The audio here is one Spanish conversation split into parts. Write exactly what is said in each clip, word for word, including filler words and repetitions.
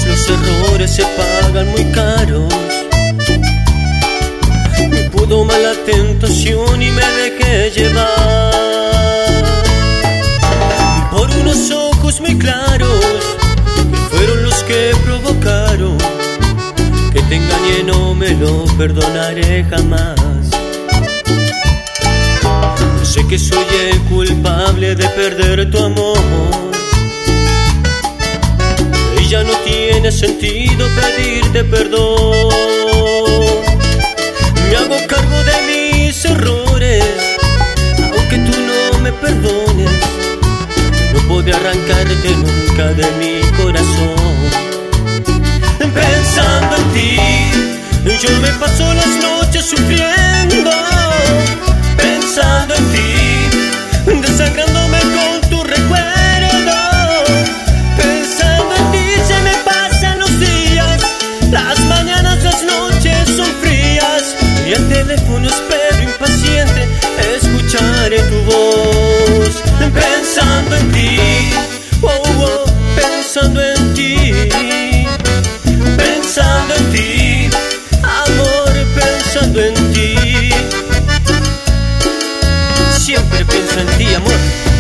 los errores se pagan muy caros. Me pudo mal la tentación y me dejé llevar por unos ojos muy claros, que fueron los que provocaron que te engañé. No me lo perdonaré jamás. Sé que soy el culpable de perder tu amor, y ya no tiene sentido pedirte perdón. Me hago cargo de mis errores, aunque tú no me perdones. No podré arrancarte nunca de mi corazón. Pensando en ti, yo me paso las noches sufriendo. Pensando en ti, desangrándome con tu recuerdo. Pensando en ti se me pasan los días, las mañanas, las noches son frías, y el teléfono espero impaciente escucharé tu voz. Pensando en ti, oh, oh, pensando en ti, pensando en ti, amor, pensando en ti. Siempre pienso en ti, amor.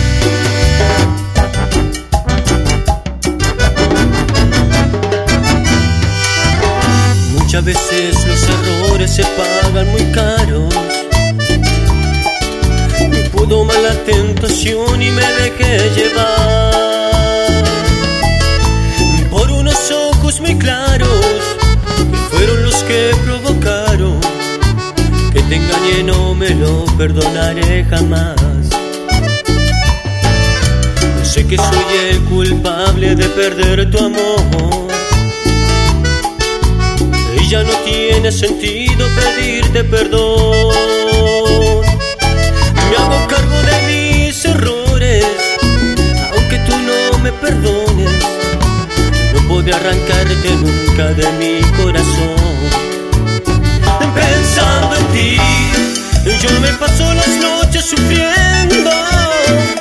Muchas veces los errores se pagan muy caros. Me pudo mal la tentación y me dejé llevar por unos ojos muy claros, que fueron los que provocaron que te engañé. No me lo perdonaré jamás. Sé que soy el culpable de perder tu amor, y ya no tiene sentido pedirte perdón. Me hago cargo de mis errores, aunque tú no me perdones. No podré arrancarte nunca de mi corazón. Pensando en ti, yo me paso las noches sufriendo.